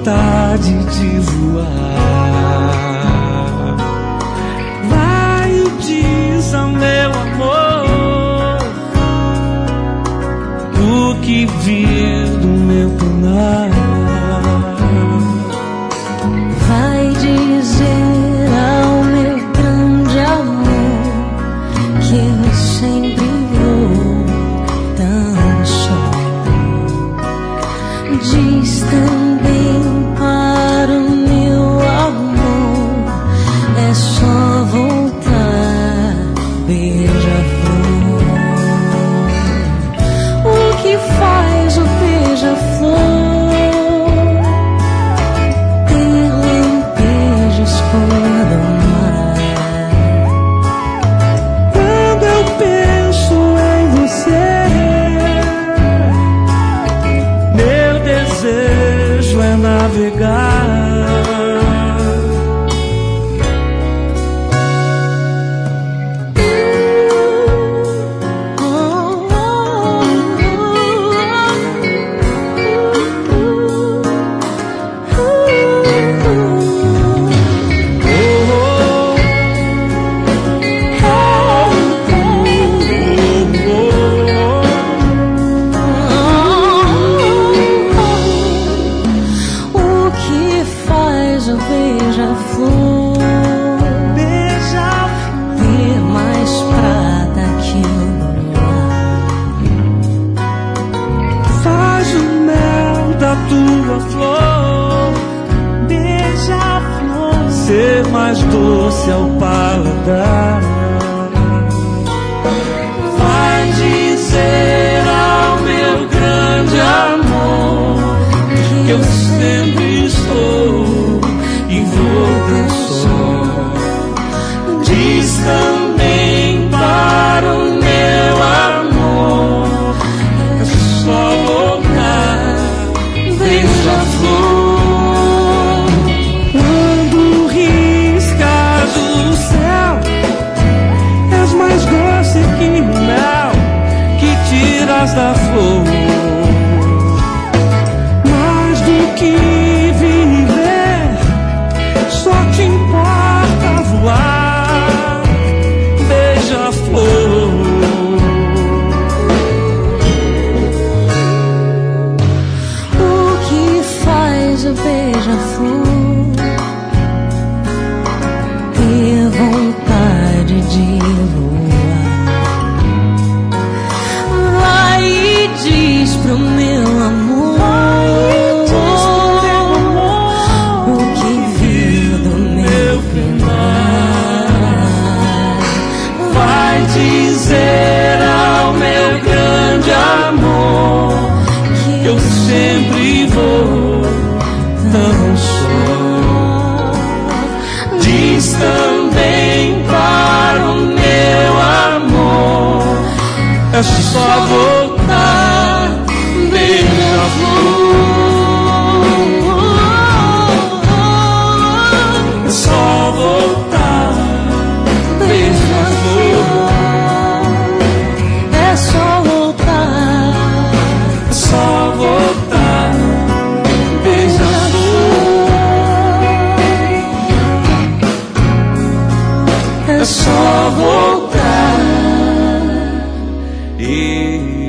vontade de voar. Vai e diz ao meu amor o que vir do meu penar. Vai dizer ao meu grande amor que eu sempre vou tão só. Diz também para o meu amor, é só voltar, beija-flor. O que faz o beija-flor? Ter lampejos quando amar. Quando eu penso em você, meu desejo é navegar. O beija-flor, ter mais prata que o luar. Faz o mel da tua flor, beija-flor, ser mais doce ao paladar. Vai dizer ao meu grande amor que eu sempre estou e vou tão só. Diz também para o meu amor, é só voltar, beija-flor. Quando riscas o céu, és mais doce que o mel que tiras da flor. Mais do que só te importa voar, beija-flor. O que faz o beija-flor? Ter vontade de voar. Vai e diz pro meu amor dizer ao meu grande amor que eu sempre vou tão só. Diz também para o meu amor, é só voltar, beija-flor. É só voltar, beija-flor. É só voltar, beija-flor. é só voltar. E